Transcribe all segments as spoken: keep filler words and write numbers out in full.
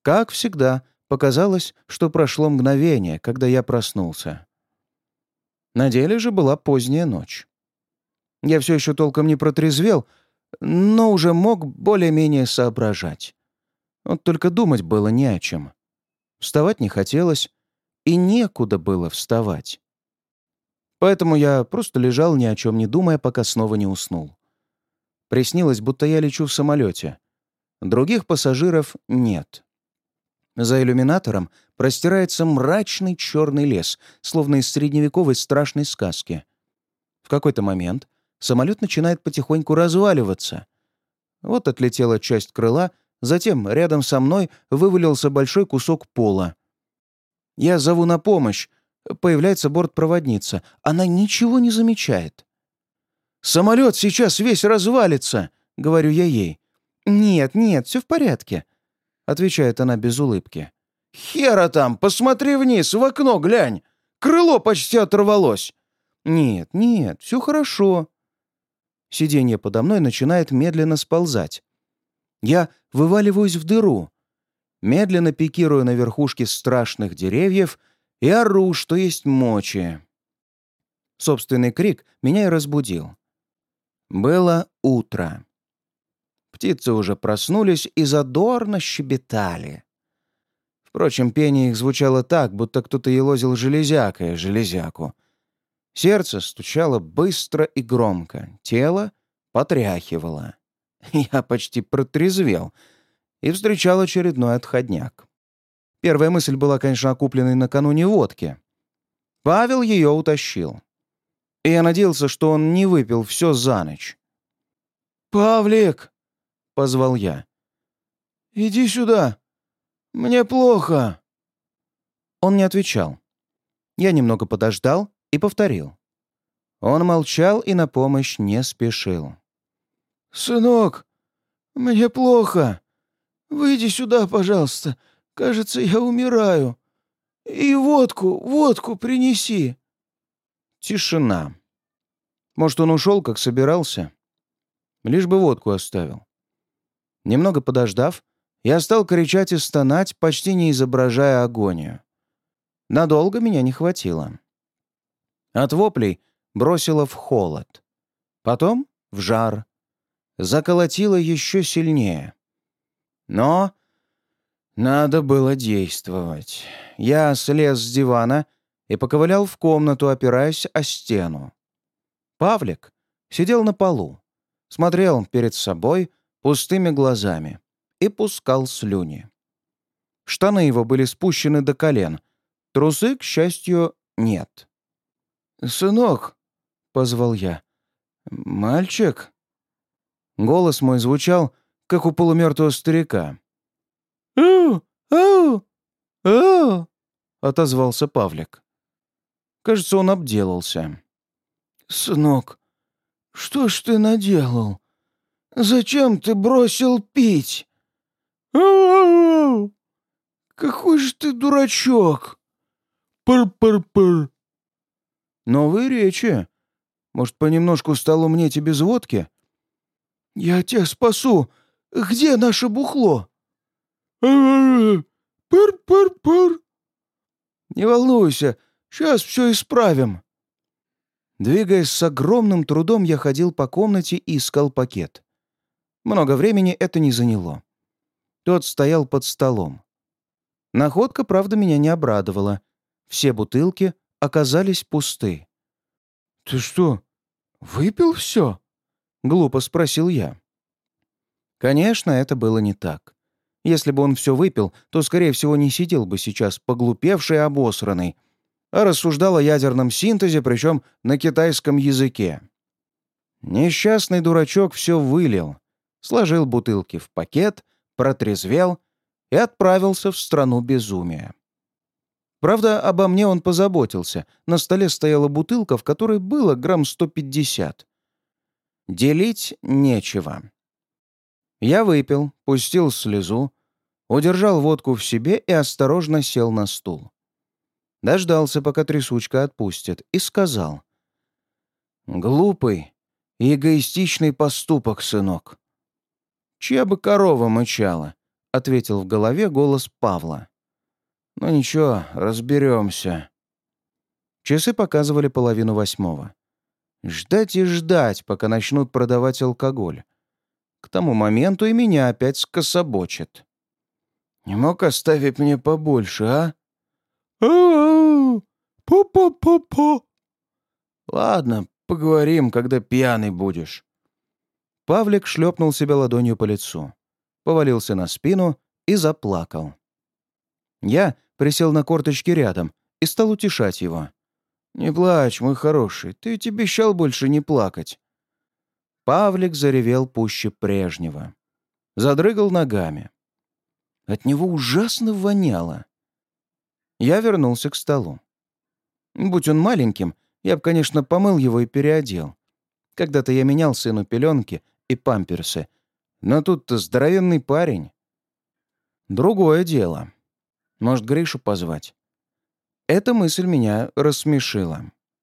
Как всегда, показалось, что прошло мгновение, когда я проснулся. На деле же была поздняя ночь. Я все еще толком не протрезвел, но уже мог более-менее соображать. Вот только думать было не о чем. Вставать не хотелось, и некуда было вставать. Поэтому я просто лежал, ни о чем не думая, пока снова не уснул. Приснилось, будто я лечу в самолете. Других пассажиров нет. За иллюминатором простирается мрачный черный лес, словно из средневековой страшной сказки. В какой-то момент самолет начинает потихоньку разваливаться. Вот отлетела часть крыла, затем рядом со мной вывалился большой кусок пола. Я зову на помощь. Появляется бортпроводница. Она ничего не замечает. «Самолет сейчас весь развалится», — говорю я ей. «Нет, нет, все в порядке», — отвечает она без улыбки. «Хера там! Посмотри вниз, в окно глянь! Крыло почти оторвалось!» «Нет, нет, все хорошо». Сиденье подо мной начинает медленно сползать. Я вываливаюсь в дыру, медленно пикирую на верхушке страшных деревьев и ору, что есть мочи. Собственный крик меня и разбудил. Было утро. Птицы уже проснулись и задорно щебетали. Впрочем, пение их звучало так, будто кто-то елозил железякой о железяку. Сердце стучало быстро и громко, тело потряхивало. Я почти протрезвел и встречал очередной отходняк. Первая мысль была, конечно, о купленной накануне водке. Павел ее утащил. И я надеялся, что он не выпил все за ночь. «Павлик!» — позвал я. «Иди сюда! Мне плохо!» Он не отвечал. Я немного подождал и повторил. Он молчал и на помощь не спешил. «Сынок, мне плохо. Выйди сюда, пожалуйста. Кажется, я умираю. И водку, водку принеси». Тишина. Может, он ушел, как собирался? Лишь бы водку оставил. Немного подождав, я стал кричать и стонать, почти не изображая агонию. Надолго меня не хватило. От воплей бросило в холод. Потом в жар. Заколотило еще сильнее. Но надо было действовать. Я слез с дивана и поковылял в комнату, опираясь о стену. Павлик сидел на полу, смотрел перед собой пустыми глазами и пускал слюни. Штаны его были спущены до колен, трусы, к счастью, нет. «Сынок», — позвал я, — «мальчик». Голос мой звучал, как у полумертвого старика. «Ау! Ау! Ау!» — отозвался Павлик. Кажется, он обделался. «Сынок, что ж ты наделал? Зачем ты бросил пить? Ау! Какой же ты дурачок! Пыр-пыр-пыр!» «Новые речи. Может, понемножку стал умнеть и без водки?» «Я тебя спасу. Где наше бухло?» «Пыр-пыр-пыр!» «Не волнуйся, сейчас все исправим». Двигаясь с огромным трудом, я ходил по комнате и искал пакет. Много времени это не заняло. Тот стоял под столом. Находка, правда, меня не обрадовала. Все бутылки оказались пусты. «Ты что, выпил все?» — глупо спросил я. Конечно, это было не так. Если бы он все выпил, то, скорее всего, не сидел бы сейчас поглупевший и обосранный, а рассуждал о ядерном синтезе, причем на китайском языке. Несчастный дурачок все вылил, сложил бутылки в пакет, протрезвел и отправился в страну безумия. Правда, обо мне он позаботился. На столе стояла бутылка, в которой было грамм сто пятьдесят. Делить нечего. Я выпил, пустил слезу, удержал водку в себе и осторожно сел на стул. Дождался, пока трясучка отпустит, и сказал: «Глупый и эгоистичный поступок, сынок. Чья бы корова мычала, — ответил в голове голос Павла. «Ну ничего, разберемся». Часы показывали половину восьмого. Ждать и ждать, пока начнут продавать алкоголь. К тому моменту и меня опять скособочит. «Не мог оставить мне побольше, а?» «Ау! Пу-пу-пу-пу!» «Ладно, поговорим, когда пьяный будешь». Павлик шлепнул себя ладонью по лицу, повалился на спину и заплакал. Я присел на корточки рядом и стал утешать его. «Не плачь, мой хороший, ты ведь обещал больше не плакать». Павлик заревел пуще прежнего. Задрыгал ногами. От него ужасно воняло. Я вернулся к столу. Будь он маленьким, я бы, конечно, помыл его и переодел. Когда-то я менял сыну пеленки и памперсы, но тут-то здоровенный парень. Другое дело. Может, Гришу позвать? Эта мысль меня рассмешила.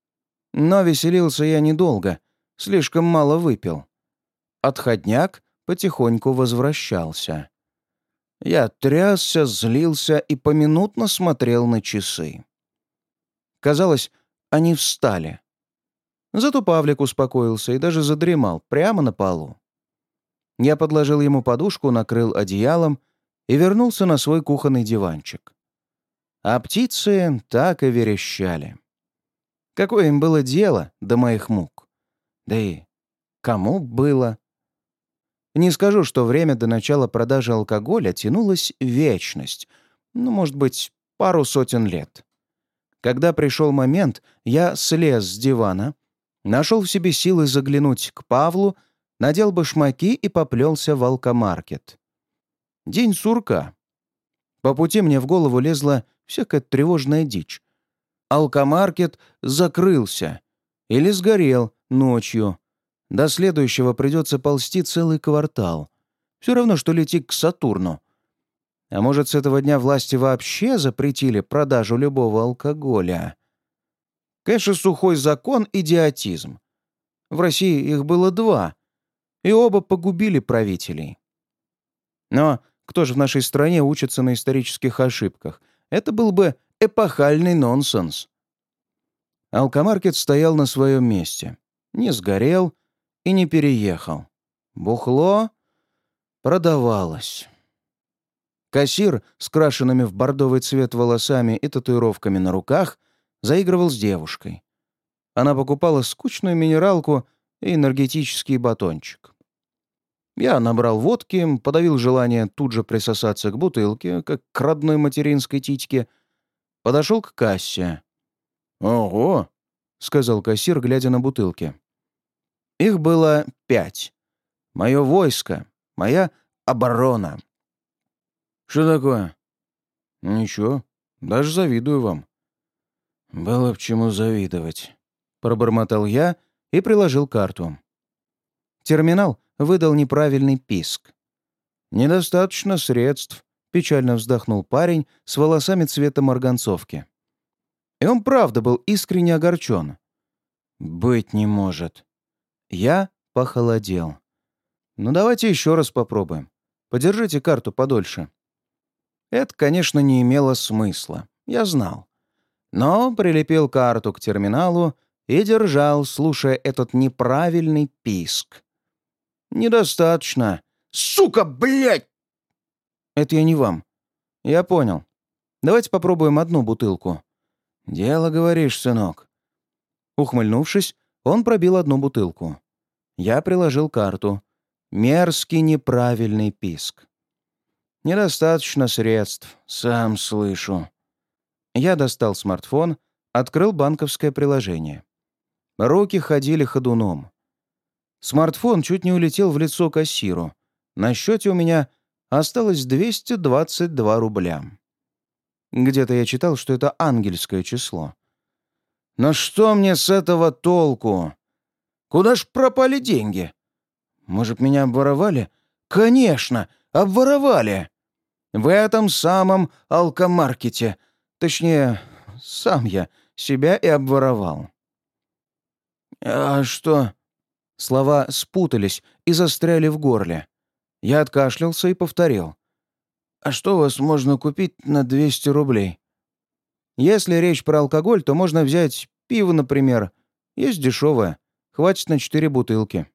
Но веселился я недолго, слишком мало выпил. Отходняк потихоньку возвращался. Я трясся, злился и поминутно смотрел на часы. Казалось, они встали. Зато Павлик успокоился и даже задремал прямо на полу. Я подложил ему подушку, накрыл одеялом и вернулся на свой кухонный диванчик. А птицы так и верещали. Какое им было дело до моих мук? Да и кому было? Не скажу, что время до начала продажи алкоголя тянулось вечность, ну, может быть, пару сотен лет. Когда пришел момент, я слез с дивана, нашел в себе силы заглянуть к Павлу, надел башмаки и поплелся в алкомаркет. День сурка. По пути мне в голову лезла всякая тревожная дичь. Алкомаркет закрылся или сгорел ночью. До следующего придется ползти целый квартал. Все равно, что лететь к Сатурну. А может, с этого дня власти вообще запретили продажу любого алкоголя? Конечно, сухой закон — идиотизм. В России их было два, и оба погубили правителей. Но кто же в нашей стране учится на исторических ошибках? Это был бы эпохальный нонсенс. Алкомаркет стоял на своем месте. Не сгорел и не переехал. Бухло продавалось. Кассир с крашенными в бордовый цвет волосами и татуировками на руках заигрывал с девушкой. Она покупала скучную минералку и энергетический батончик. Я набрал водки, подавил желание тут же присосаться к бутылке, как к родной материнской титьке, подошел к кассе. «Ого!» — сказал кассир, глядя на бутылки. Их было пять. Мое войско, моя оборона. «Что такое?» «Ничего, даже завидую вам». «Было б чему завидовать», — пробормотал я и приложил карту. Терминал выдал неправильный писк. «Недостаточно средств», — печально вздохнул парень с волосами цвета марганцовки. И он правда был искренне огорчен. «Быть не может». Я похолодел. «Ну давайте еще раз попробуем. Подержите карту подольше». Это, конечно, не имело смысла, я знал. Но прилепил карту к терминалу и держал, слушая этот неправильный писк. «Недостаточно. Сука, блядь!» «Это я не вам. Я понял. Давайте попробуем одну бутылку». «Дело, говоришь, сынок». Ухмыльнувшись, он пробил одну бутылку. Я приложил карту. Мерзкий неправильный писк. «Недостаточно средств, сам слышу». Я достал смартфон, открыл банковское приложение. Руки ходили ходуном. Смартфон чуть не улетел в лицо кассиру. На счете у меня осталось двести двадцать два рубля. Где-то я читал, что это ангельское число. Но что мне с этого толку? Куда ж пропали деньги? Может, меня обворовали? Конечно, обворовали. В этом самом алкомаркете. Точнее, сам я себя и обворовал. «А что?» Слова спутались и застряли в горле. Я откашлялся и повторил. «А что у вас можно купить на двести рублей?» «Если речь про алкоголь, то можно взять пиво, например. Есть дешевое. Хватит на четыре бутылки».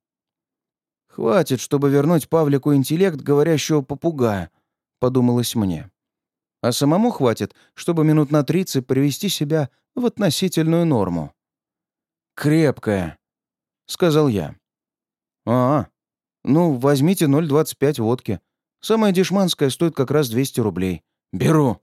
«Хватит, чтобы вернуть Павлику интеллект говорящего попугая», — подумалось мне. «А самому хватит, чтобы минут на тридцать привести себя в относительную норму». «Крепкая», — сказал я. «А, ну, возьмите ноль двадцать пять водки. Самая дешманская стоит как раз двести рублей. Беру».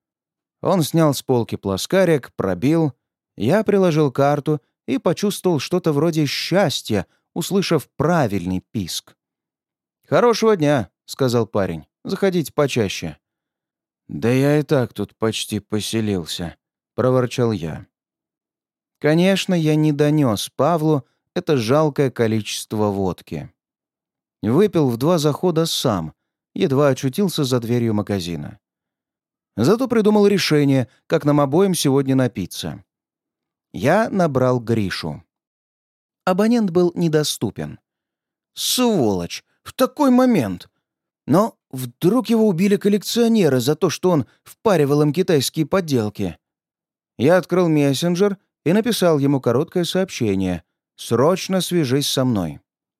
Он снял с полки плоскарик, пробил. Я приложил карту и почувствовал что-то вроде счастья, услышав правильный писк. «Хорошего дня», — сказал парень. «Заходите почаще». «Да я и так тут почти поселился», — проворчал я. Конечно, я не донес Павлу это жалкое количество водки. Выпил в два захода сам, едва очутился за дверью магазина. Зато придумал решение, как нам обоим сегодня напиться. Я набрал Гришу. Абонент был недоступен. Сволочь! В такой момент! Но вдруг его убили коллекционеры за то, что он впаривал им китайские подделки. Я открыл мессенджер и написал ему короткое сообщение: «Срочно свяжись со мной».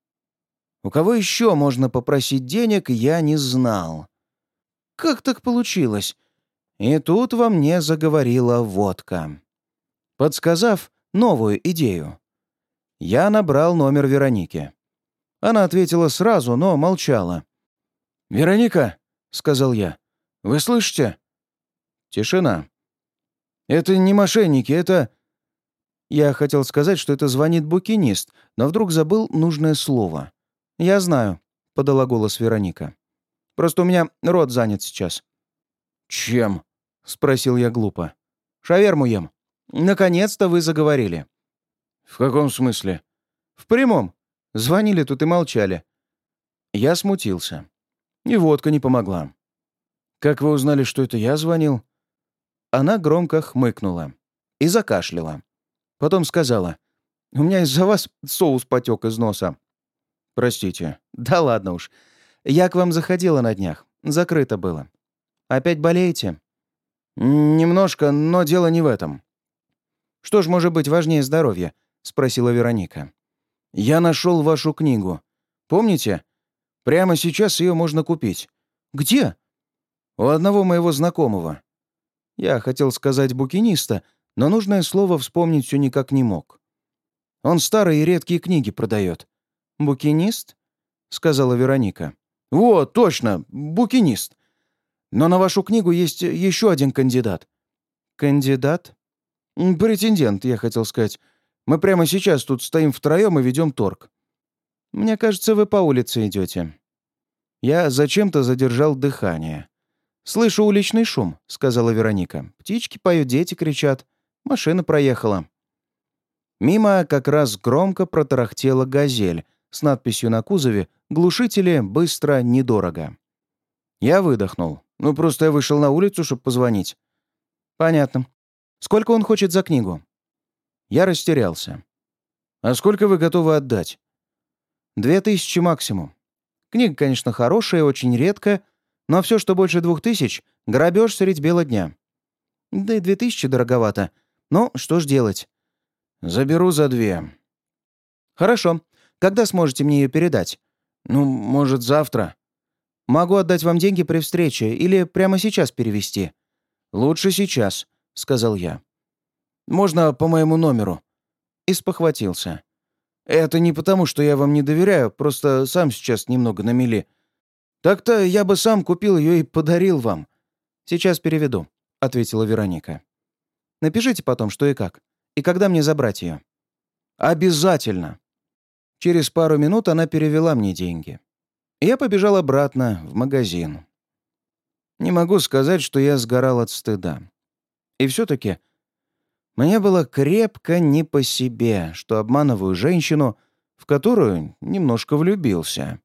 У кого еще можно попросить денег, я не знал. Как так получилось? И тут во мне заговорила водка, подсказав новую идею. Я набрал номер Вероники. Она ответила сразу, но молчала. «Вероника», — сказал я, — «вы слышите?» Тишина. «Это не мошенники, это...» Я хотел сказать, что это звонит букинист, но вдруг забыл нужное слово. «Я знаю», — подала голос Вероника. «Просто у меня рот занят сейчас». «Чем?» — спросил я глупо. «Шаверму ем». «Наконец-то вы заговорили». «В каком смысле?» «В прямом. Звонили тут и молчали». Я смутился. И водка не помогла. «Как вы узнали, что это я звонил?» Она громко хмыкнула и закашляла. Потом сказала: «У меня из-за вас соус потек из носа». «Простите». «Да ладно уж. Я к вам заходила на днях. Закрыто было. Опять болеете?» «Немножко, но дело не в этом». «Что ж может быть важнее здоровья?» — спросила Вероника. «Я нашел вашу книгу. Помните? Прямо сейчас ее можно купить». «Где?» «У одного моего знакомого». Я хотел сказать букиниста, но нужное слово вспомнить все никак не мог. «Он старые и редкие книги продает». «Букинист?» — сказала Вероника. «Вот, точно, букинист. Но на вашу книгу есть еще один кандидат». «Кандидат?» М, «Претендент, я хотел сказать. Мы прямо сейчас тут стоим втроем и ведем торг». «Мне кажется, вы по улице идете». Я зачем-то задержал дыхание. «Слышу уличный шум», — сказала Вероника. «Птички поют, дети кричат. Машина проехала». Мимо как раз громко протарахтела «Газель» с надписью на кузове «Глушители быстро, недорого». Я выдохнул. Ну, просто я вышел на улицу, чтобы позвонить. «Понятно. Сколько он хочет за книгу?» Я растерялся. «А сколько вы готовы отдать?» «Две тысячи максимум. Книга, конечно, хорошая, очень редкая, но все, что больше двух тысяч — грабеж средь бела дня. Да и две тысячи дороговато. Но что ж делать?» «Заберу за две». «Хорошо. Когда сможете мне ее передать?» «Ну, может, завтра». «Могу отдать вам деньги при встрече или прямо сейчас перевести?» «Лучше сейчас», — сказал я. «Можно по моему номеру?» И спохватился. «Это не потому, что я вам не доверяю, просто сам сейчас немного на мели. Так-то я бы сам купил ее и подарил вам». «Сейчас переведу», — ответила Вероника. «Напишите потом, что и как. И когда мне забрать ее?» «Обязательно». Через пару минут она перевела мне деньги. Я побежал обратно в магазин. Не могу сказать, что я сгорал от стыда. И все-таки мне было крепко не по себе, что обманываю женщину, в которую немножко влюбился.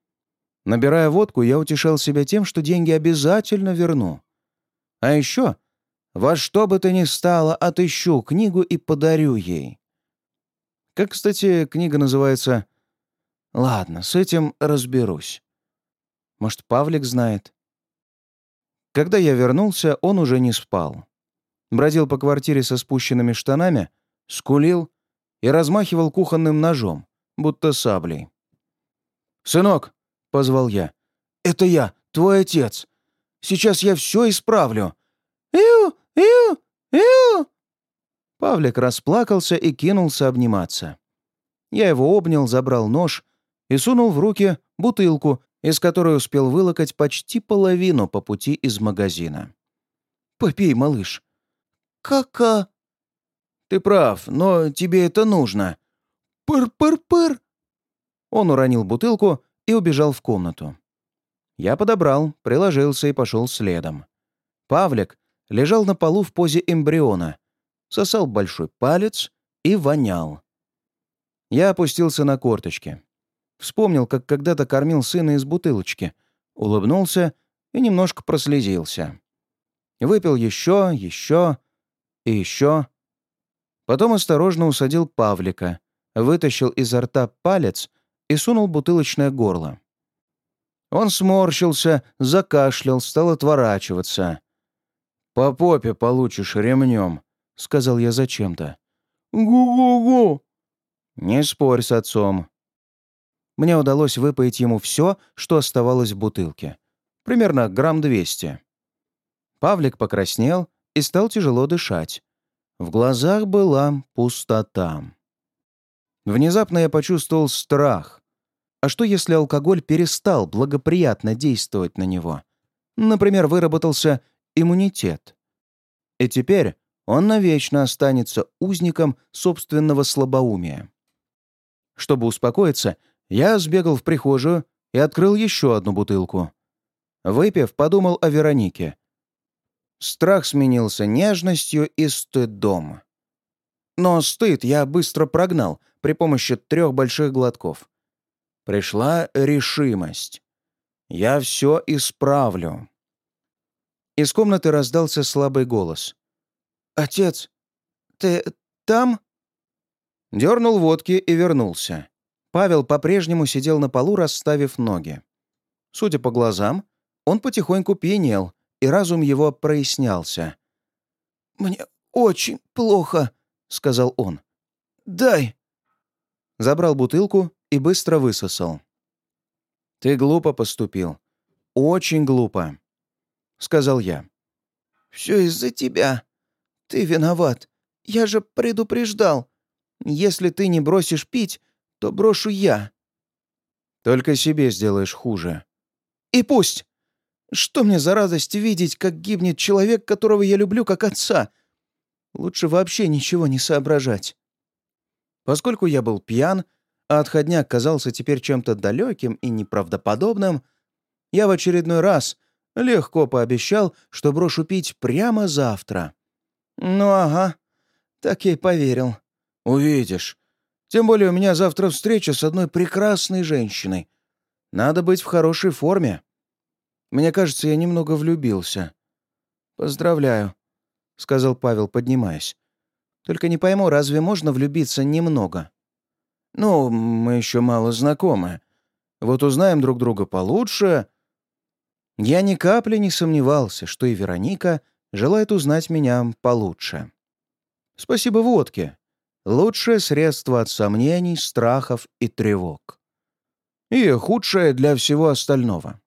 Набирая водку, я утешал себя тем, что деньги обязательно верну. А еще, во что бы то ни стало, отыщу книгу и подарю ей. Как, кстати, книга называется? Ладно, с этим разберусь. Может, Павлик знает? Когда я вернулся, он уже не спал. Бродил по квартире со спущенными штанами, скулил и размахивал кухонным ножом, будто саблей. «Сынок!» — позвал я. «Это я, твой отец. Сейчас я все исправлю!» «Иу! Иу! Иу!» Павлик расплакался и кинулся обниматься. Я его обнял, забрал нож и сунул в руки бутылку, из которой успел вылокать почти половину по пути из магазина. «Попей, малыш». «Кака?» «Ты прав, но тебе это нужно». «Пыр-пыр-пыр!» Он уронил бутылку и убежал в комнату. Я подобрал, приложился и пошел следом. Павлик лежал на полу в позе эмбриона, сосал большой палец и вонял. Я опустился на корточки. Вспомнил, как когда-то кормил сына из бутылочки, улыбнулся и немножко прослезился. Выпил еще, еще и еще. Потом осторожно усадил Павлика, вытащил изо рта палец и сунул бутылочное горло. Он сморщился, закашлял, стал отворачиваться. «По попе получишь ремнем», — сказал я зачем-то. «Гу-гу-гу!» «Не спорь с отцом». Мне удалось выпоить ему все, что оставалось в бутылке. Примерно грамм двести. Павлик покраснел и стал тяжело дышать. В глазах была пустота. Внезапно я почувствовал страх. А что, если алкоголь перестал благоприятно действовать на него? Например, выработался иммунитет. И теперь он навечно останется узником собственного слабоумия. Чтобы успокоиться, я сбегал в прихожую и открыл еще одну бутылку. Выпив, подумал о Веронике. Страх сменился нежностью и стыдом. Но стыд я быстро прогнал при помощи трех больших глотков. Пришла решимость. Я все исправлю. Из комнаты раздался слабый голос. «Отец, ты там?» Дернул водки и вернулся. Павел по-прежнему сидел на полу, расставив ноги. Судя по глазам, он потихоньку пьянел, и разум его прояснялся. «Мне очень плохо», — сказал он. «Дай». Забрал бутылку и быстро высосал. «Ты глупо поступил. Очень глупо», — сказал я. «Все из-за тебя. Ты виноват. Я же предупреждал. Если ты не бросишь пить, то брошу я». «Только себе сделаешь хуже». «И пусть. Что мне за радость видеть, как гибнет человек, которого я люблю как отца? Лучше вообще ничего не соображать». Поскольку я был пьян, а отходняк казался теперь чем-то далеким и неправдоподобным, я в очередной раз легко пообещал, что брошу пить прямо завтра. Ну ага, так я и поверил. Увидишь. Тем более у меня завтра встреча с одной прекрасной женщиной. Надо быть в хорошей форме. Мне кажется, я немного влюбился. «Поздравляю», — сказал Павел, поднимаясь. «Только не пойму, разве можно влюбиться немного?» «Ну, мы еще мало знакомы. Вот узнаем друг друга получше». Я ни капли не сомневался, что и Вероника желает узнать меня получше. Спасибо водке. Лучшее средство от сомнений, страхов и тревог. И худшее для всего остального.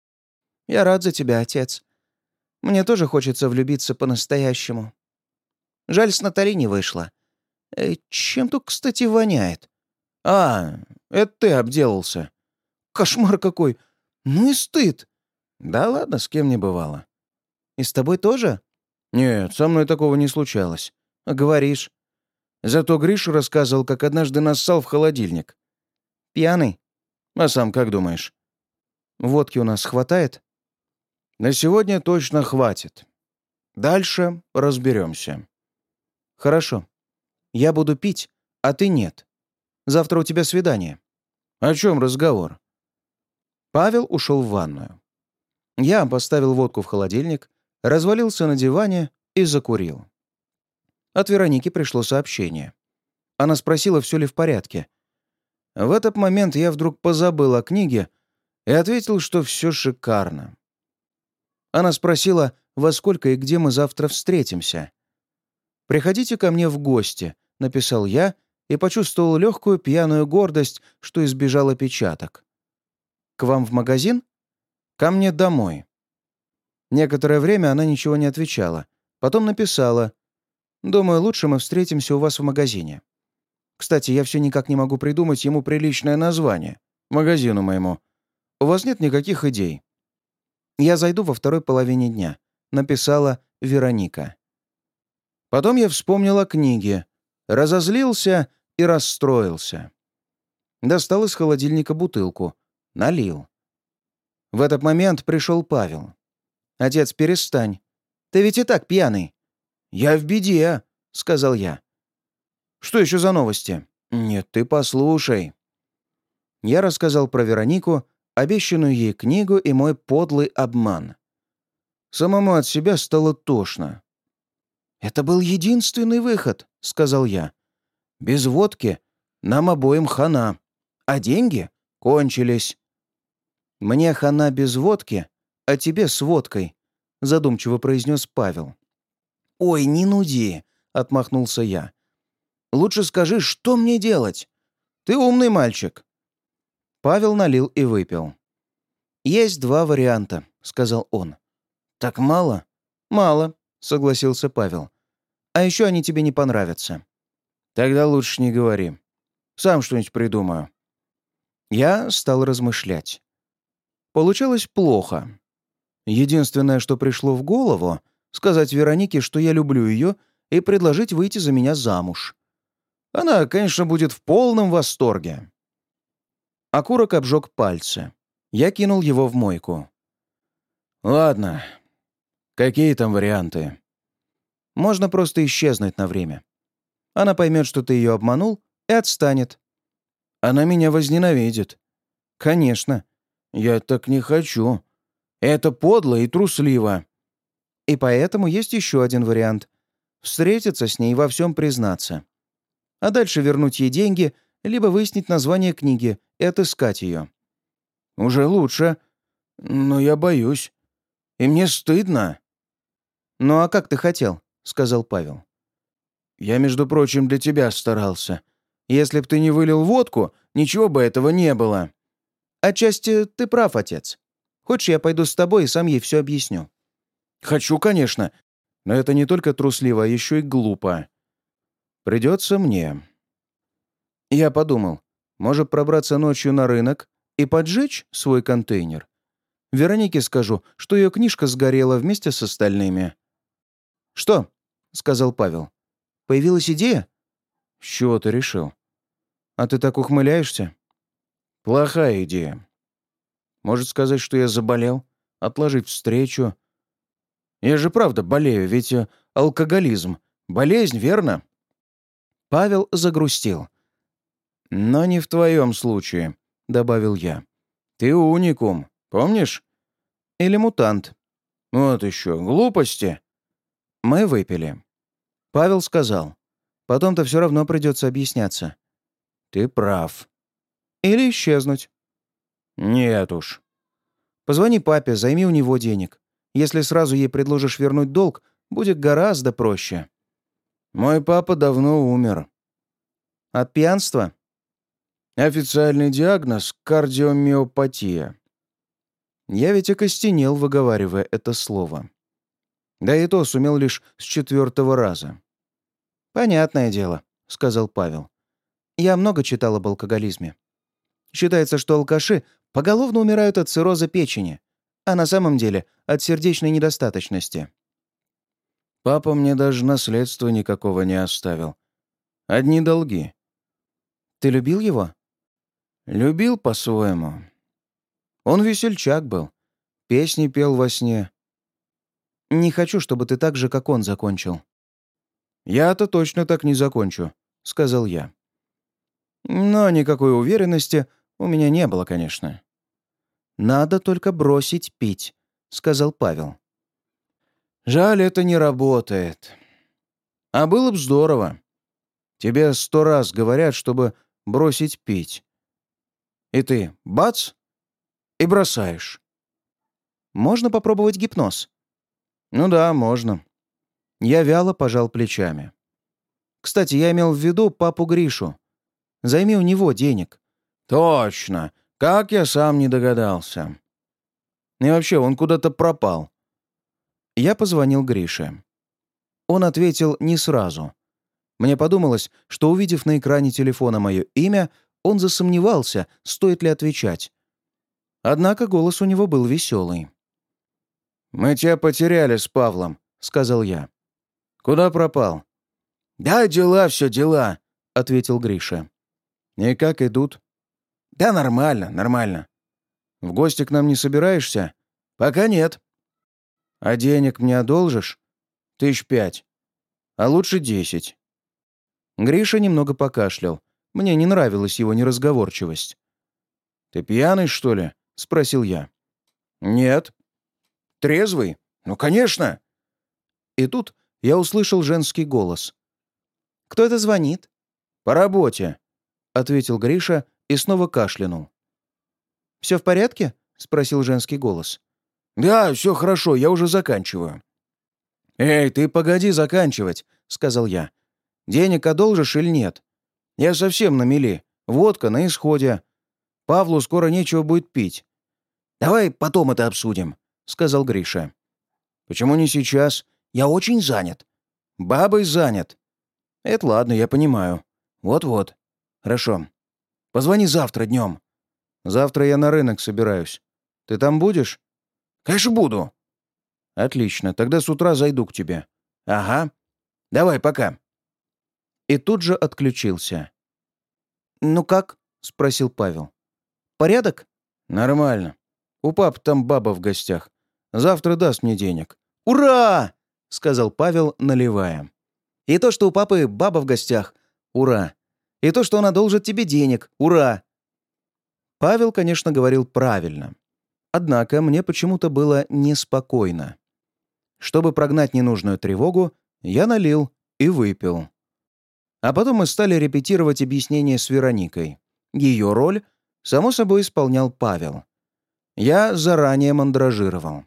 Я рад за тебя, отец. Мне тоже хочется влюбиться по-настоящему. Жаль, с Натали не вышло. Э, чем тут, кстати, воняет? А, это ты обделался. Кошмар какой! Ну и стыд. Да ладно, с кем не бывало. И с тобой тоже? Нет, со мной такого не случалось. А говоришь. Зато Гриша рассказывал, как однажды нассал в холодильник. Пьяный? А сам как думаешь? Водки у нас хватает? На сегодня точно хватит. Дальше разберемся. Хорошо. Я буду пить, а ты нет. Завтра у тебя свидание. О чем разговор? Павел ушел в ванную. Я поставил водку в холодильник, развалился на диване и закурил. От Вероники пришло сообщение. Она спросила, все ли в порядке. В этот момент я вдруг позабыл о книге и ответил, что все шикарно. Она спросила, во сколько и где мы завтра встретимся. «Приходите ко мне в гости», — написал я и почувствовал легкую пьяную гордость, что избежал опечаток. «К вам в магазин?» «Ко мне домой». Некоторое время она ничего не отвечала. Потом написала: «Думаю, лучше мы встретимся у вас в магазине. Кстати, я все никак не могу придумать ему приличное название. Магазину моему. У вас нет никаких идей?» «Я зайду во второй половине дня», — написала Вероника. Потом я вспомнил о книге, разозлился и расстроился. Достал из холодильника бутылку, налил. В этот момент пришел Павел. «Отец, перестань. Ты ведь и так пьяный». «Я в беде», — сказал я. «Что еще за новости?» «Нет, ты послушай». Я рассказал про Веронику, обещанную ей книгу и мой подлый обман. Самому от себя стало тошно. «Это был единственный выход», — сказал я. «Без водки нам обоим хана, а деньги кончились». «Мне хана без водки, а тебе с водкой», — задумчиво произнес Павел. «Ой, не нуди», — отмахнулся я. «Лучше скажи, что мне делать? Ты умный мальчик». Павел налил и выпил. «Есть два варианта», — сказал он. «Так мало?» «Мало», — согласился Павел. «А еще они тебе не понравятся». «Тогда лучше не говори. Сам что-нибудь придумаю». Я стал размышлять. Получалось плохо. Единственное, что пришло в голову, сказать Веронике, что я люблю ее, и предложить выйти за меня замуж. Она, конечно, будет в полном восторге. Окурок обжег пальцы. Я кинул его в мойку. «Ладно. Какие там варианты?» «Можно просто исчезнуть на время. Она поймет, что ты ее обманул, и отстанет». «Она меня возненавидит». «Конечно. Я так не хочу. Это подло и трусливо». «И поэтому есть еще один вариант. Встретиться с ней и во всем признаться. А дальше вернуть ей деньги, либо выяснить название книги и отыскать ее». «Уже лучше. Но я боюсь. И мне стыдно». «Ну а как ты хотел?» — сказал Павел. «Я, между прочим, для тебя старался. Если б ты не вылил водку, ничего бы этого не было». «Отчасти ты прав, отец. Хочешь, я пойду с тобой и сам ей все объясню?» «Хочу, конечно. Но это не только трусливо, а еще и глупо. Придется мне». Я подумал, может пробраться ночью на рынок и поджечь свой контейнер. Веронике скажу, что ее книжка сгорела вместе с остальными. «Что?» — сказал Павел. «Появилась идея?» «С чего ты решил?» «А ты так ухмыляешься?» «Плохая идея. Может сказать, что я заболел? Отложить встречу? Я же правда болею, ведь э, алкоголизм — болезнь, верно?» Павел загрустил. «Но не в твоем случае», — добавил я. «Ты уникум, помнишь? Или мутант. Вот еще, глупости». Мы выпили. Павел сказал, «Потом-то все равно придется объясняться». «Ты прав». «Или исчезнуть». «Нет уж». «Позвони папе, займи у него денег. Если сразу ей предложишь вернуть долг, будет гораздо проще». «Мой папа давно умер». «От пьянства?» «Официальный диагноз — кардиомиопатия». Я ведь окостенел, выговаривая это слово. Да и то сумел лишь с четвертого раза. «Понятное дело», — сказал Павел. «Я много читал об алкоголизме. Считается, что алкаши поголовно умирают от цирроза печени, а на самом деле от сердечной недостаточности». «Папа мне даже наследства никакого не оставил. Одни долги». «Ты любил его?» «Любил по-своему. Он весельчак был, песни пел во сне». «Не хочу, чтобы ты так же, как он, закончил». «Я-то точно так не закончу», — сказал я. Но никакой уверенности у меня не было, конечно. «Надо только бросить пить», — сказал Павел. «Жаль, это не работает. А было бы здорово. Тебе сто раз говорят, чтобы бросить пить. И ты — бац! И бросаешь». Можно попробовать гипноз?» «Ну да, можно». Я вяло пожал плечами. «Кстати, я имел в виду папу Гришу. Займи у него денег». «Точно! Как я сам не догадался!» «И вообще, он куда-то пропал». Я позвонил Грише. Он ответил не сразу. Мне подумалось, что, увидев на экране телефона мое имя, он засомневался, стоит ли отвечать. Однако голос у него был веселый. «Мы тебя потеряли с Павлом», — сказал я. «Куда пропал?» «Да, дела, все дела», — ответил Гриша. «И как идут?» «Да нормально, нормально». «В гости к нам не собираешься?» «Пока нет». «А денег мне одолжишь?» «Тысяч пять. А лучше десять». Гриша немного покашлял. Мне не нравилась его неразговорчивость. «Ты пьяный, что ли?» — спросил я. «Нет». «Трезвый? Ну, конечно!» И тут я услышал женский голос. «Кто это звонит?» «По работе», — ответил Гриша и снова кашлянул. «Все в порядке?» — спросил женский голос. «Да, все хорошо, я уже заканчиваю». «Эй, ты погоди заканчивать», — сказал я. «Денег одолжишь или нет? Я совсем на мели. Водка на исходе. Павлу скоро нечего будет пить». «Давай потом это обсудим», — сказал Гриша. «Почему не сейчас? Я очень занят». «Бабой занят». «Это ладно, я понимаю». «Вот-вот. Хорошо. Позвони завтра днем». «Завтра я на рынок собираюсь. Ты там будешь?» «Конечно, буду». «Отлично. Тогда с утра зайду к тебе». «Ага. Давай, пока». И тут же отключился. «Ну как?» — спросил Павел. «Порядок?» «Нормально. У папы там баба в гостях. Завтра даст мне денег». «Ура!» — сказал Павел, наливая. «И то, что у папы баба в гостях. Ура! И то, что он одолжит тебе денег. Ура!» Павел, конечно, говорил правильно. Однако мне почему-то было неспокойно. Чтобы прогнать ненужную тревогу, я налил и выпил. А потом мы стали репетировать объяснение с Вероникой. Ее роль, само собой, исполнял Павел. Я заранее мандражировал.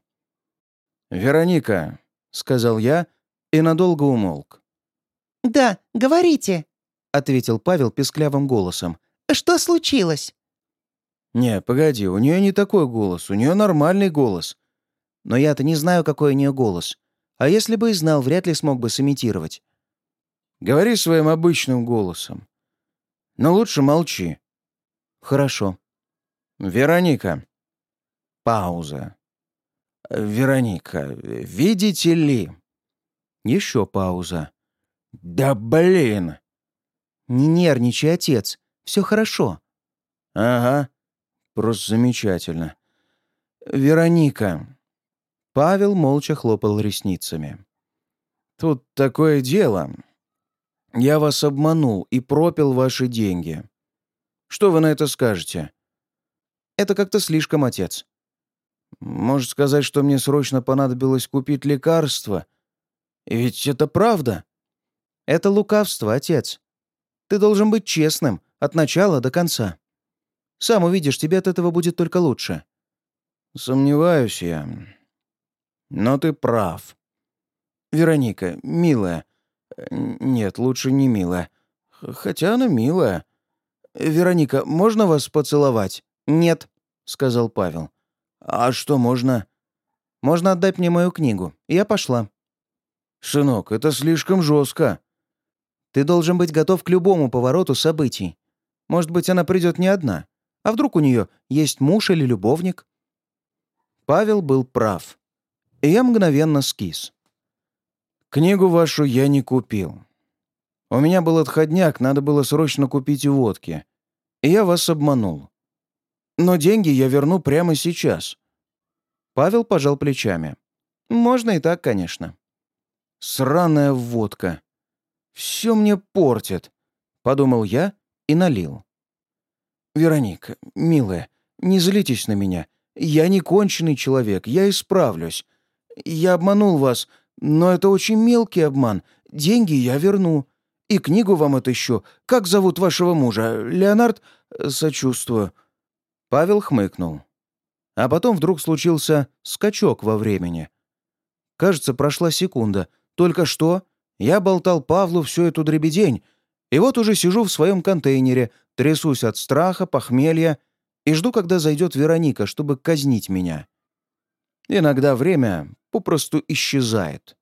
«Вероника», — сказал я и надолго умолк. «Да, говорите», — ответил Павел песклявым голосом. «Что случилось?» «Не, погоди, у нее не такой голос, у нее нормальный голос». «Но я-то не знаю, какой у нее голос. А если бы и знал, вряд ли смог бы сымитировать». «Говори своим обычным голосом. Но лучше молчи». «Хорошо». «Вероника». Пауза. «Вероника, видите ли?» Еще пауза. «Да блин!» «Не нервничай, отец. Все хорошо». «Ага. Просто замечательно. Вероника». Павел молча хлопал ресницами. «Тут такое дело. Я вас обманул и пропил ваши деньги. Что вы на это скажете?» «Это как-то слишком, отец». «Может сказать, что мне срочно понадобилось купить лекарство? И ведь это правда». «Это лукавство, отец. Ты должен быть честным от начала до конца. Сам увидишь, тебе от этого будет только лучше». «Сомневаюсь я. Но ты прав. Вероника, милая. Нет, лучше не милая. Хотя она милая. Вероника, можно вас поцеловать?» «Нет», — сказал Павел. «А что можно?» «Можно отдать мне мою книгу. Я пошла». «Сынок, это слишком жестко». «Ты должен быть готов к любому повороту событий. Может быть, она придет не одна. А вдруг у нее есть муж или любовник?» Павел был прав. И я мгновенно скис. «Книгу вашу я не купил. У меня был отходняк, надо было срочно купить водки. И я вас обманул. Но деньги я верну прямо сейчас». Павел пожал плечами. «Можно и так, конечно». «Сраная водка. Все мне портит», — подумал я и налил. «Вероника, милая, не злитесь на меня. Я не конченый человек, я исправлюсь. Я обманул вас, но это очень мелкий обман. Деньги я верну. И книгу вам отыщу. Как зовут вашего мужа? Леонард? Сочувствую». Павел хмыкнул. А потом вдруг случился скачок во времени. Кажется, прошла секунда. Только что я болтал Павлу всю эту дребедень, и вот уже сижу в своем контейнере, трясусь от страха, похмелья и жду, когда зайдет Вероника, чтобы казнить меня. Иногда время попросту исчезает.